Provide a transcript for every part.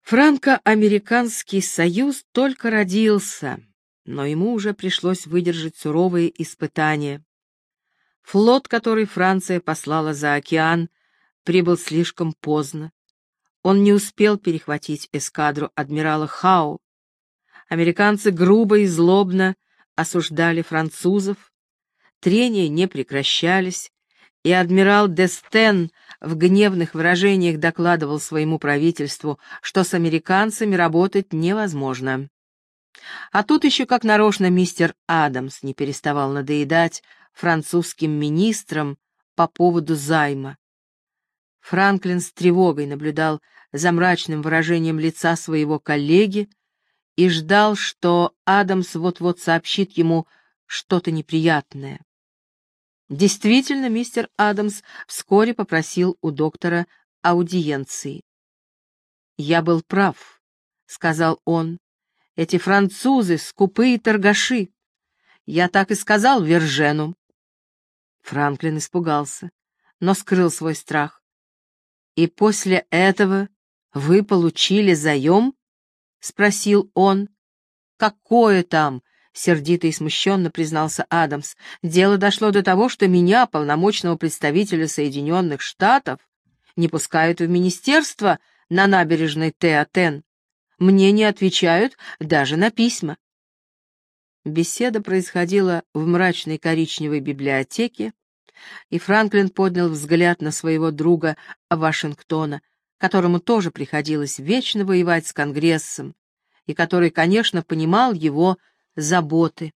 Франко-американский союз только родился, но ему уже пришлось выдержать суровые испытания. Флот, который Франция послала за океан, прибыл слишком поздно. Он не успел перехватить эскадру адмирала Хау. Американцы грубо и злобно осуждали французов, трения не прекращались, и адмирал Д'Эстен в гневных выражениях докладывал своему правительству, что с американцами работать невозможно. А тут еще как нарочно мистер Адамс не переставал надоедать французским министрам по поводу займа. Франклин с тревогой наблюдал за мрачным выражением лица своего коллеги и ждал, что Адамс вот-вот сообщит ему что-то неприятное. Действительно, мистер Адамс вскоре попросил у доктора аудиенции. «Я был прав», — сказал он. «Эти французы — скупые торгаши. Я так и сказал Вержену». Франклин испугался, но скрыл свой страх. «И после этого вы получили заем?» — спросил он. «Какое там?» — сердито и смущенно признался Адамс. «Дело дошло до того, что меня, полномочного представителя Соединенных Штатов, не пускают в министерство на набережной Театен. Мне не отвечают даже на письма». Беседа происходила в мрачной коричневой библиотеке, и Франклин поднял взгляд на своего друга Вашингтона, которому тоже приходилось вечно воевать с Конгрессом, и который, конечно, понимал его заботы.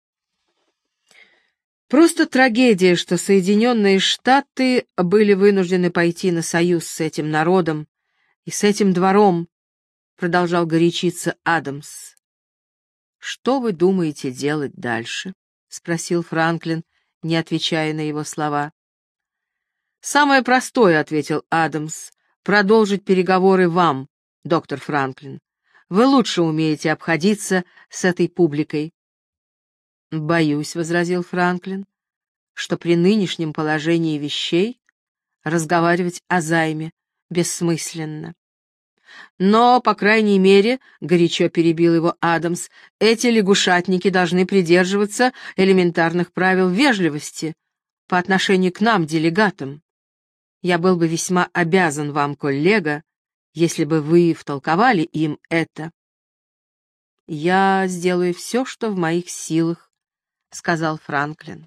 Просто трагедия, что Соединенные Штаты были вынуждены пойти на союз с этим народом и с этим двором, продолжал горячиться Адамс. «Что вы думаете делать дальше?» — спросил Франклин, не отвечая на его слова. «Самое простое», — ответил Адамс, — «продолжить переговоры вам, доктор Франклин. Вы лучше умеете обходиться с этой публикой». «Боюсь», — возразил Франклин, — «что при нынешнем положении вещей разговаривать о займе бессмысленно». «Но, по крайней мере, — горячо перебил его Адамс, — эти лягушатники должны придерживаться элементарных правил вежливости по отношению к нам, делегатам. Я был бы весьма обязан вам, коллега, если бы вы втолковали им это». «Я сделаю все, что в моих силах», — сказал Франклин.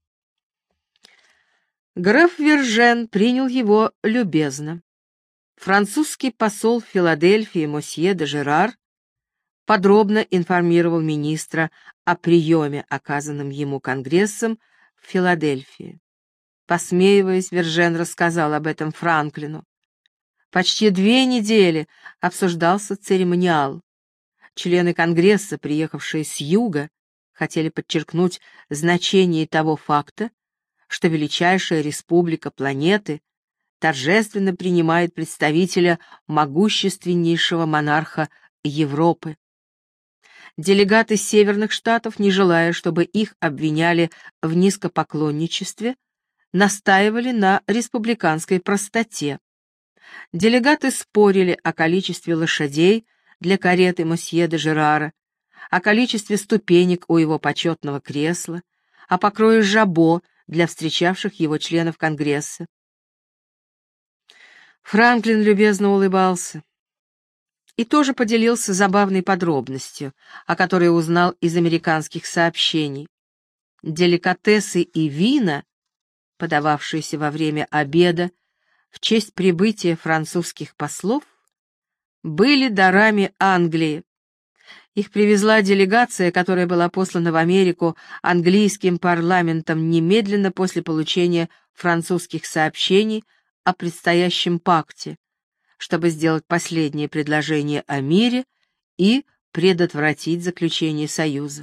Граф Вержен принял его любезно. Французский посол в Филадельфии мосье де Жерар подробно информировал министра о приеме, оказанном ему Конгрессом в Филадельфии. Посмеиваясь, Вержен рассказал об этом Франклину. Почти 2 недели обсуждался церемониал. Члены Конгресса, приехавшие с юга, хотели подчеркнуть значение того факта, что величайшая республика планеты торжественно принимает представителя могущественнейшего монарха Европы. Делегаты северных штатов, не желая, чтобы их обвиняли в низкопоклонничестве, настаивали на республиканской простоте. Делегаты спорили о количестве лошадей для кареты мосье де Жерара, о количестве ступенек у его почетного кресла, о покрое жабо для встречавших его членов Конгресса. Франклин любезно улыбался и тоже поделился забавной подробностью, о которой узнал из американских сообщений. Деликатесы и вина, подававшиеся во время обеда в честь прибытия французских послов, были дарами Англии. Их привезла делегация, которая была послана в Америку английским парламентом немедленно после получения французских сообщений о предстоящем пакте, чтобы сделать последнее предложение о мире и предотвратить заключение союза.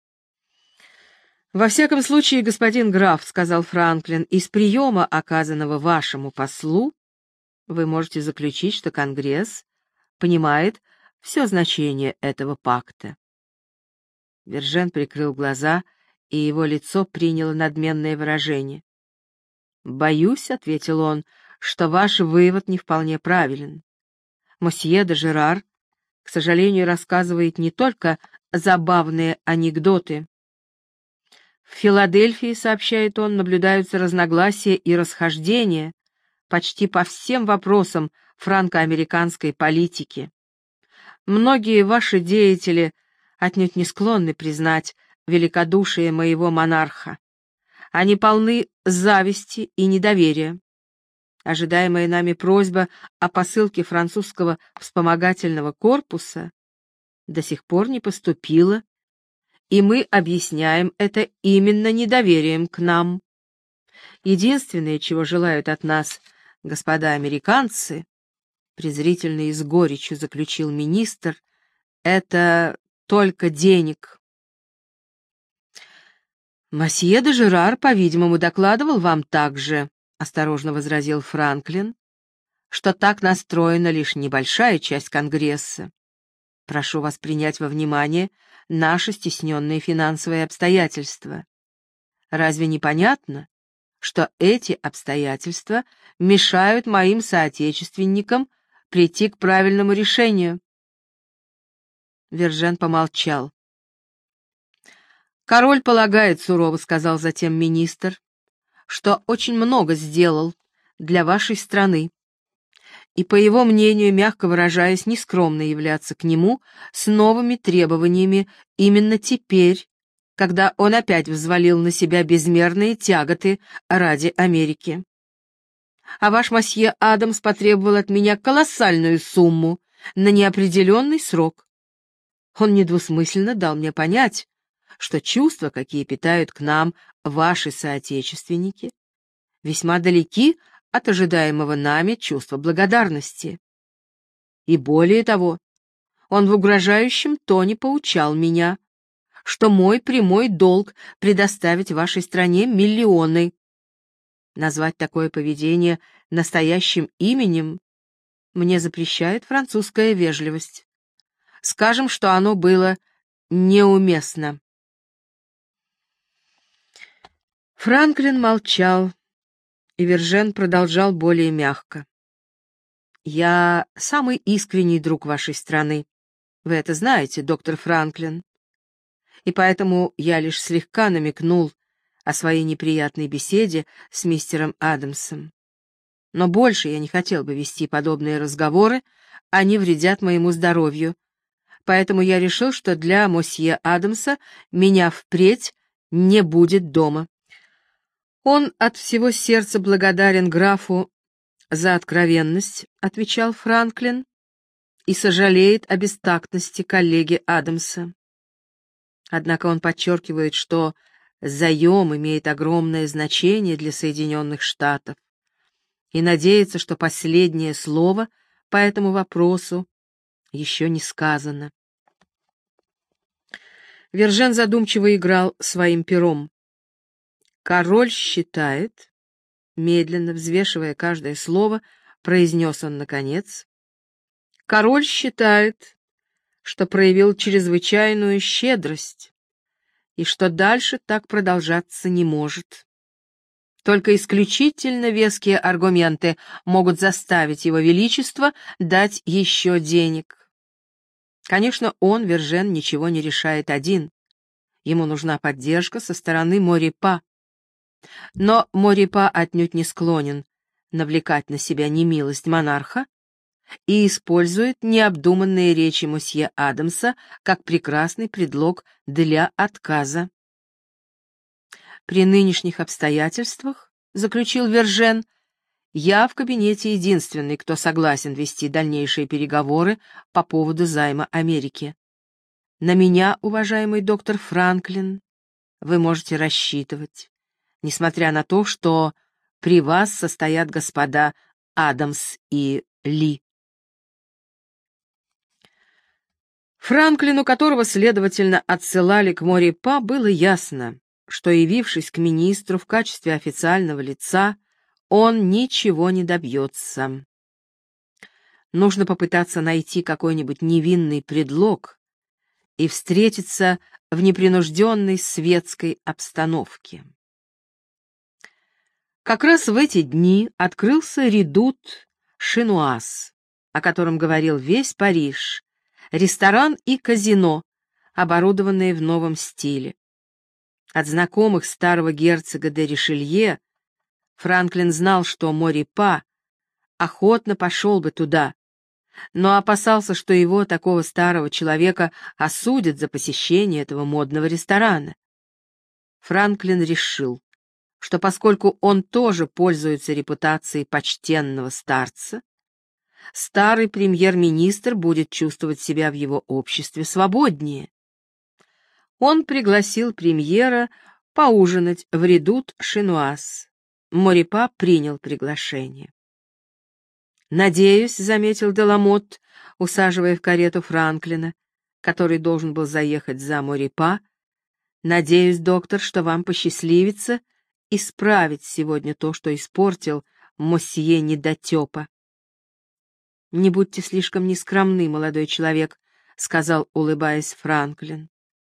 «Во всяком случае, господин граф, — сказал Франклин, — из приема, оказанного вашему послу, вы можете заключить, что Конгресс понимает все значение этого пакта». Вержен прикрыл глаза, и его лицо приняло надменное выражение. «Боюсь, — ответил он, — что ваш вывод не вполне правилен. Мосье де Жерар, к сожалению, рассказывает не только забавные анекдоты. В Филадельфии, сообщает он, наблюдаются разногласия и расхождения почти по всем вопросам франко-американской политики. Многие ваши деятели отнюдь не склонны признать великодушие моего монарха. Они полны зависти и недоверия. Ожидаемая нами просьба о посылке французского вспомогательного корпуса до сих пор не поступила, и мы объясняем это именно недоверием к нам. Единственное, чего желают от нас господа американцы, презрительно и с горечью заключил министр, это только денег. «Мосье де Жерар, по-видимому, докладывал вам также, — осторожно возразил Франклин, — что так настроена лишь небольшая часть Конгресса. Прошу вас принять во внимание наши стесненные финансовые обстоятельства. Разве не понятно, что эти обстоятельства мешают моим соотечественникам прийти к правильному решению?» Вержен помолчал. «Король полагает, — сурово сказал затем министр, — что очень много сделал для вашей страны, и, по его мнению, мягко выражаясь, нескромно являться к нему с новыми требованиями именно теперь, когда он опять взвалил на себя безмерные тяготы ради Америки. А ваш мосье Адамс потребовал от меня колоссальную сумму на неопределенный срок. Он недвусмысленно дал мне понять, что чувства, какие питают к нам ваши соотечественники, весьма далеки от ожидаемого нами чувства благодарности. И более того, он в угрожающем тоне поучал меня, что мой прямой долг предоставить вашей стране миллионы. Назвать такое поведение настоящим именем мне запрещает французская вежливость. Скажем, что оно было неуместно. Франклин молчал, и Вержен продолжал более мягко. «Я самый искренний друг вашей страны. Вы это знаете, доктор Франклин. И поэтому я лишь слегка намекнул о своей неприятной беседе с мистером Адамсом. Но больше я не хотел бы вести подобные разговоры, они вредят моему здоровью. Поэтому я решил, что для мосье Адамса меня впредь не будет дома. Он от всего сердца благодарен графу за откровенность, — отвечал Франклин, — и сожалеет о бестактности коллеги Адамса. Однако он подчеркивает, что заем имеет огромное значение для Соединенных Штатов и надеется, что последнее слово по этому вопросу еще не сказано. Вержен задумчиво играл своим пером. «Король считает, — медленно взвешивая каждое слово, произнес он наконец, — король считает, что проявил чрезвычайную щедрость и что дальше так продолжаться не может. Только исключительно веские аргументы могут заставить его величество дать еще денег. Конечно, он, Вержен, ничего не решает один. Ему нужна поддержка со стороны Морипа. Но Морипа отнюдь не склонен навлекать на себя немилость монарха и использует необдуманные речи мосье Адамса как прекрасный предлог для отказа. При нынешних обстоятельствах, — заключил Вержен, — я в кабинете единственный, кто согласен вести дальнейшие переговоры по поводу займа Америки. На меня, уважаемый доктор Франклин, вы можете рассчитывать, несмотря на то, что при вас состоят господа Адамс и Ли. Франклину, которого, следовательно, отсылали к Морипа, было ясно, что, явившись к министру в качестве официального лица, он ничего не добьется. Нужно попытаться найти какой-нибудь невинный предлог и встретиться в непринужденной светской обстановке. Как раз в эти дни открылся редут Шинуаз, о котором говорил весь Париж, ресторан и казино, оборудованные в новом стиле. От знакомых старого герцога де Ришелье Франклин знал, что Морипа охотно пошел бы туда, но опасался, что его, такого старого человека, осудят за посещение этого модного ресторана. Франклин решил, что поскольку он тоже пользуется репутацией почтенного старца, старый премьер-министр будет чувствовать себя в его обществе свободнее. Он пригласил премьера поужинать в редут Шинуаз. Морипа принял приглашение. «Надеюсь», — заметил Деламотт, усаживая в карету Франклина, который должен был заехать за Морипа, «надеюсь, доктор, что вам посчастливится исправить сегодня то, что испортил мосье недотепа». «Не будьте слишком нескромны, молодой человек», — сказал, улыбаясь, Франклин.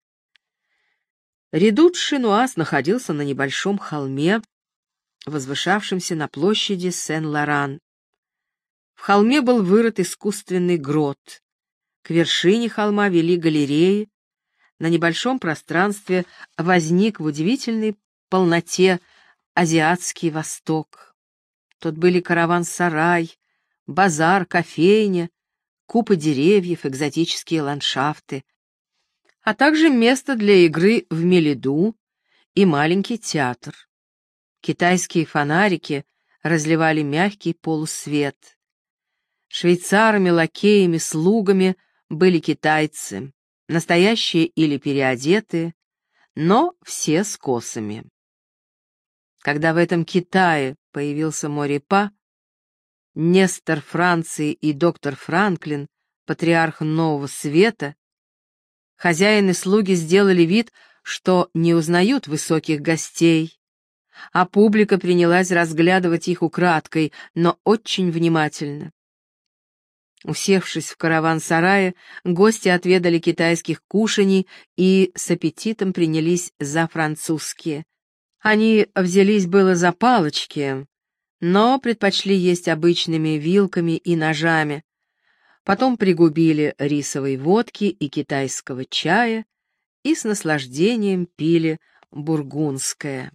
Редут Шинуаз находился на небольшом холме, возвышавшемся на площади Сен-Лоран. В холме был вырыт искусственный грот. К вершине холма вели галереи. На небольшом пространстве возник в удивительной полноте азиатский Восток. Тут были караван-сарай, базар, кофейня, купы деревьев, экзотические ландшафты, а также место для игры в меледу и маленький театр. Китайские фонарики разливали мягкий полусвет. Швейцарами, лакеями, слугами были китайцы, настоящие или переодетые, но все с косами. Когда в этом Китае появился Морипа, Нестор Франции и доктор Франклин, патриарх Нового Света, хозяин и слуги сделали вид, что не узнают высоких гостей, а публика принялась разглядывать их украдкой, но очень внимательно. Усевшись в караван-сарае, гости отведали китайских кушаний и с аппетитом принялись за французские. Они взялись было за палочки, но предпочли есть обычными вилками и ножами. Потом пригубили рисовой водки и китайского чая и с наслаждением пили бургундское.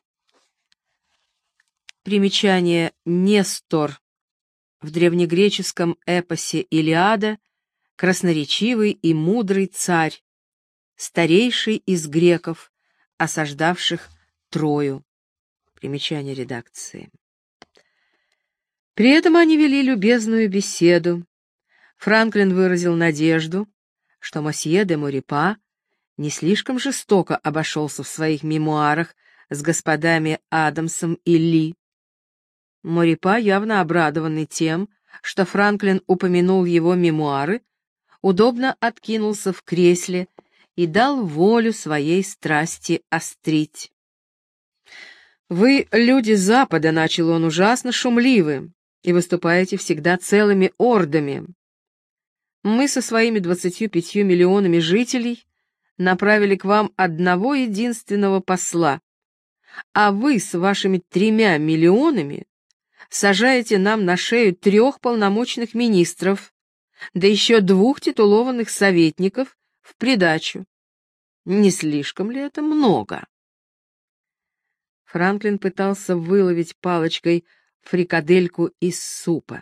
Примечание: Нестор. В древнегреческом эпосе «Илиада» красноречивый и мудрый царь, старейший из греков, осаждавших Трою. Примечание редакции. При этом они вели любезную беседу. Франклин выразил надежду, что мосье де Морипа не слишком жестоко обошелся в своих мемуарах с господами Адамсом и Ли. Морипа, явно обрадованный тем, что Франклин упомянул его мемуары, удобно откинулся в кресле и дал волю своей страсти острить. «Вы, люди Запада, — начал он, — ужасно шумливы и выступаете всегда целыми ордами. Мы со своими 25 миллионами жителей направили к вам одного единственного посла, а вы с вашими 3 миллионами сажаете нам на шею 3 полномочных министров, да еще 2 титулованных советников в придачу. Не слишком ли это много?» Франклин пытался выловить палочкой фрикадельку из супа.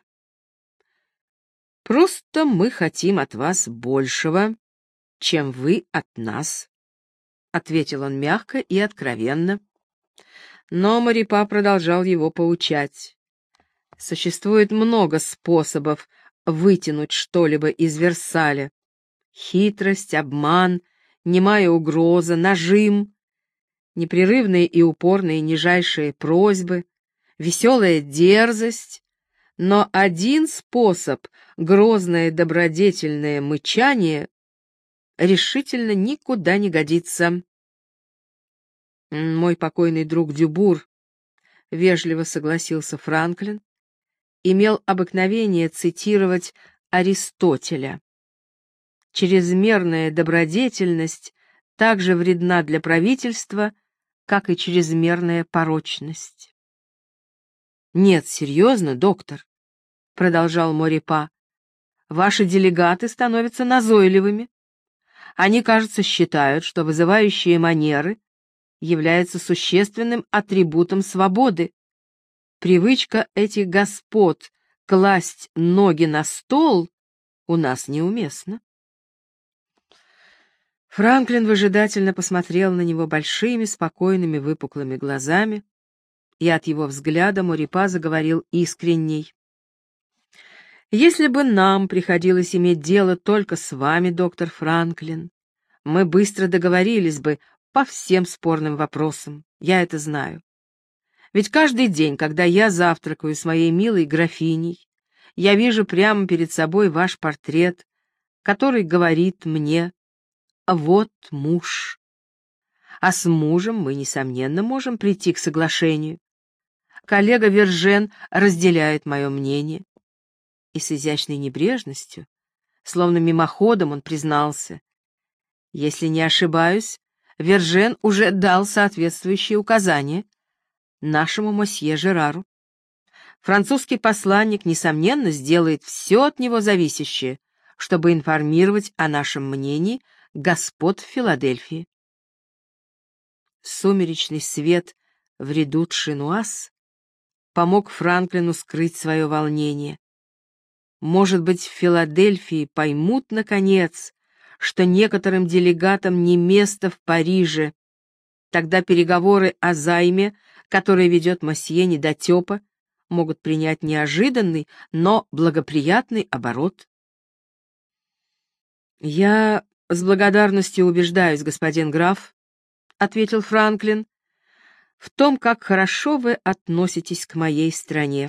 «Просто мы хотим от вас большего, чем вы от нас», — ответил он мягко и откровенно. Но Морипа продолжал его поучать. «Существует много способов вытянуть что-либо из Версаля. Хитрость, обман, немая угроза, нажим, непрерывные и упорные нижайшие просьбы, веселая дерзость, но один способ, грозное добродетельное мычание, решительно никуда не годится. Мой покойный друг Дюбур, — вежливо согласился Франклин, — имел обыкновение цитировать Аристотеля. Чрезмерная добродетельность также вредна для правительства, как и чрезмерная порочность. «Нет, серьезно, доктор», — продолжал Морипа, ваши делегаты становятся назойливыми. Они, кажется, считают, что вызывающие манеры являются существенным атрибутом свободы. Привычка этих господ класть ноги на стол у нас неуместна. Франклин выжидательно посмотрел на него большими, спокойными, выпуклыми глазами, и от его взгляда Морипа заговорил искренней. «Если бы нам приходилось иметь дело только с вами, доктор Франклин, мы быстро договорились бы по всем спорным вопросам, я это знаю. Ведь каждый день, когда я завтракаю с моей милой графиней, я вижу прямо перед собой ваш портрет, который говорит мне: вот муж. А с мужем мы, несомненно, можем прийти к соглашению. Коллега Вержен разделяет мое мнение». И с изящной небрежностью, словно мимоходом, он признался: «Если не ошибаюсь, Вержен уже дал соответствующие указания нашему мосье Жерару. Французский посланник, несомненно, сделает все от него зависящее, чтобы информировать о нашем мнении господ в Филадельфии». Сумеречный свет в редут Шинуаз помог Франклину скрыть свое волнение. Может быть, в Филадельфии поймут, наконец, что некоторым делегатам не место в Париже. Тогда переговоры о займе, которые ведет мосье недотепа, могут принять неожиданный, но благоприятный оборот. «Я с благодарностью убеждаюсь, господин граф, — ответил Франклин, — в том, как хорошо вы относитесь к моей стране».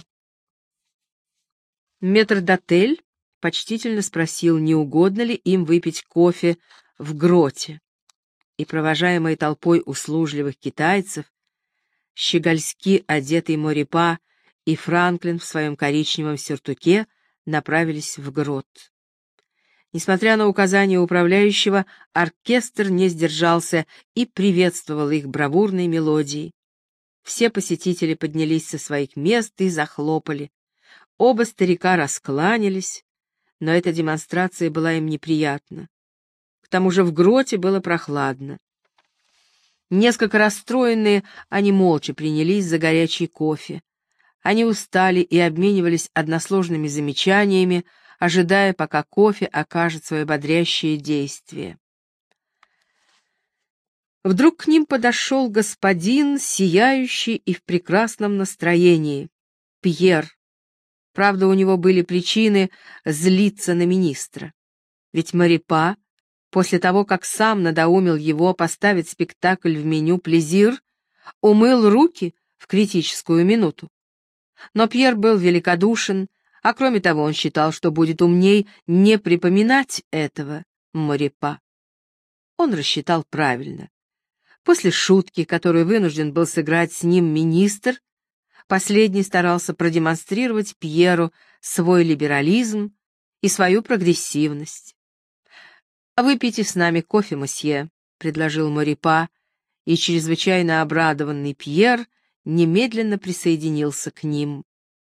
Метрдотель почтительно спросил, не угодно ли им выпить кофе в гроте, и, провожаемый толпой услужливых китайцев, щегольски одетый Морипа и Франклин в своем коричневом сюртуке направились в грот. Несмотря на указания управляющего, оркестр не сдержался и приветствовал их бравурной мелодией. Все посетители поднялись со своих мест и захлопали. Оба старика раскланялись, но эта демонстрация была им неприятна. К тому же в гроте было прохладно. Несколько расстроенные, они молча принялись за горячий кофе. Они устали и обменивались односложными замечаниями, ожидая, пока кофе окажет свое бодрящее действие. Вдруг к ним подошел господин, сияющий и в прекрасном настроении, Пьер. Правда, у него были причины злиться на министра. Ведь Морипа, после того, как сам надоумил его поставить спектакль в меню «Плезир», умыл руки в критическую минуту. Но Пьер был великодушен, а кроме того он считал, что будет умней не припоминать этого Морипа. Он рассчитал правильно. После шутки, которую вынужден был сыграть с ним министр, последний старался продемонстрировать Пьеру свой либерализм и свою прогрессивность. «Выпейте с нами кофе, мосье», — предложил Морипа, и чрезвычайно обрадованный Пьер немедленно присоединился к ним.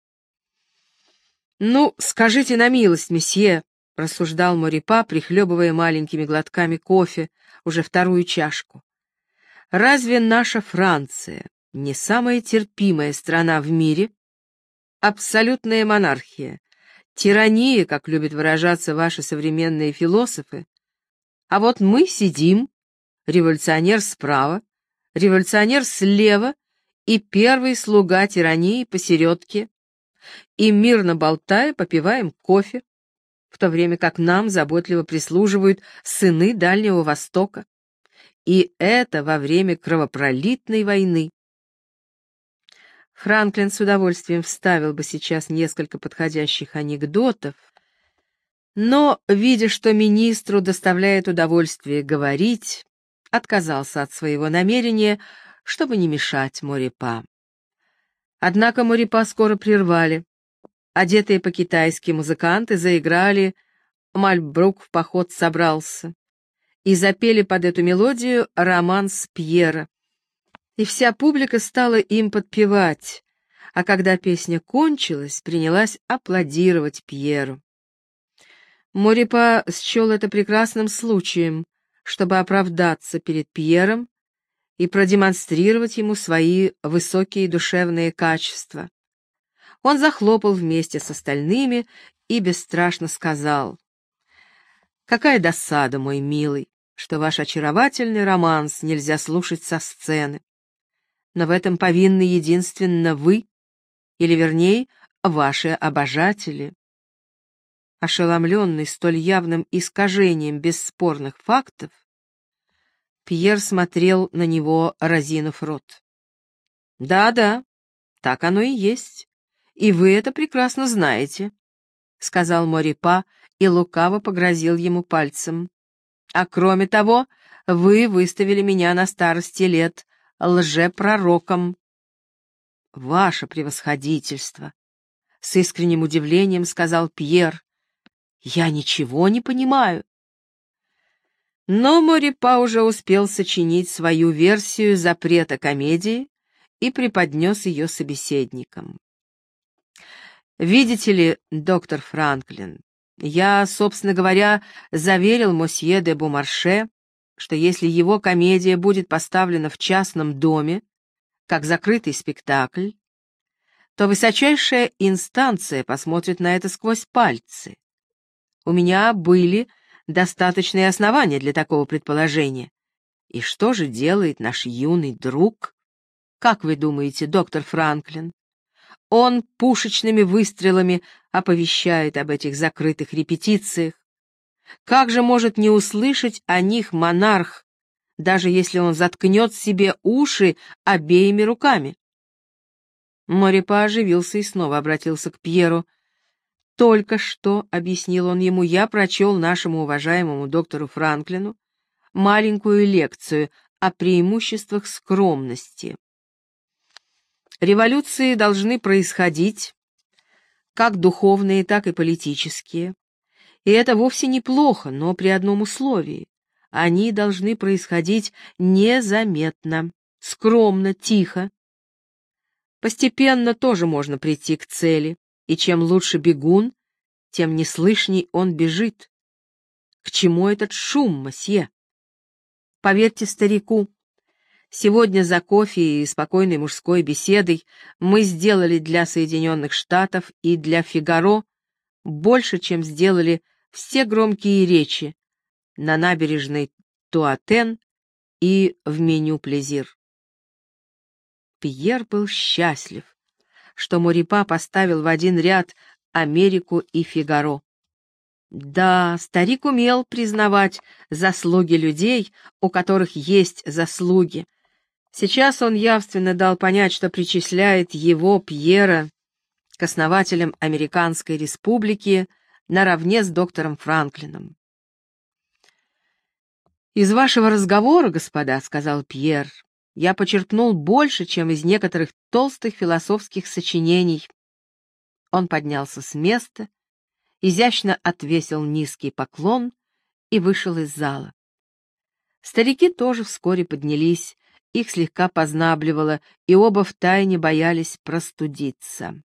«Ну, скажите на милость, месье», — рассуждал Морипа, прихлебывая маленькими глотками кофе, уже вторую чашку. «Разве наша Франция не самая терпимая страна в мире? Абсолютная монархия, тирания, как любят выражаться ваши современные философы. А вот мы сидим, революционер справа, революционер слева и первый слуга тирании посередке, и мирно болтая попиваем кофе, в то время как нам заботливо прислуживают сыны Дальнего Востока. И это во время кровопролитной войны. Франклин с удовольствием вставил бы сейчас несколько подходящих анекдотов, но, видя, что министру доставляет удовольствие говорить, отказался от своего намерения, чтобы не мешать Морипа. Однако Морипа скоро прервали. Одетые по-китайски музыканты заиграли «Мальбрук в поход собрался» и запели под эту мелодию романс Пьера. И вся публика стала им подпевать, а когда песня кончилась, принялась аплодировать Пьеру. Морипа счел это прекрасным случаем, чтобы оправдаться перед Пьером и продемонстрировать ему свои высокие душевные качества. Он захлопал вместе с остальными и бесстрашно сказал: «Какая досада, мой милый, что ваш очаровательный романс нельзя слушать со сцены. Но в этом повинны единственно вы, или, вернее, ваши обожатели». Ошеломленный столь явным искажением бесспорных фактов, Пьер смотрел на него, разинув рот. «Да-да, так оно и есть, и вы это прекрасно знаете», — сказал Морипа и лукаво погрозил ему пальцем. «А кроме того, вы выставили меня на старости лет лжепророком». «Ваше превосходительство», — с искренним удивлением сказал Пьер, — «я ничего не понимаю». Но Морипа уже успел сочинить свою версию запрета комедии и преподнес ее собеседникам. «Видите ли, доктор Франклин, я, собственно говоря, заверил мосье де Бомарше, что если его комедия будет поставлена в частном доме, как закрытый спектакль, то высочайшая инстанция посмотрит на это сквозь пальцы. У меня были достаточные основания для такого предположения. И что же делает наш юный друг? Как вы думаете, доктор Франклин? Он пушечными выстрелами оповещает об этих закрытых репетициях. Как же может не услышать о них монарх, даже если он заткнет себе уши обеими руками? Морипа оживился и снова обратился к Пьеру. «Только что, — объяснил он ему, — я прочел нашему уважаемому доктору Франклину маленькую лекцию о преимуществах скромности. Революции должны происходить, как духовные, так и политические, и это вовсе неплохо, но при одном условии. Они должны происходить незаметно, скромно, тихо. Постепенно тоже можно прийти к цели, и чем лучше бегун, тем неслышней он бежит. К чему этот шум, мосье? Поверьте старику, сегодня за кофе и спокойной мужской беседой мы сделали для Соединенных Штатов и для «Фигаро» больше, чем сделали все громкие речи на набережной Туатен и в меню «Плезир». Пьер был счастлив, что Морипа поставил в один ряд Америку и «Фигаро». Да, старик умел признавать заслуги людей, у которых есть заслуги. Сейчас он явственно дал понять, что причисляет его, Пьера, к основателям Американской Республики наравне с доктором Франклином. «Из вашего разговора, господа, — сказал Пьер, — я почерпнул больше, чем из некоторых толстых философских сочинений». Он поднялся с места, изящно отвесил низкий поклон и вышел из зала. Старики тоже вскоре поднялись, их слегка познабливало, и оба втайне боялись простудиться.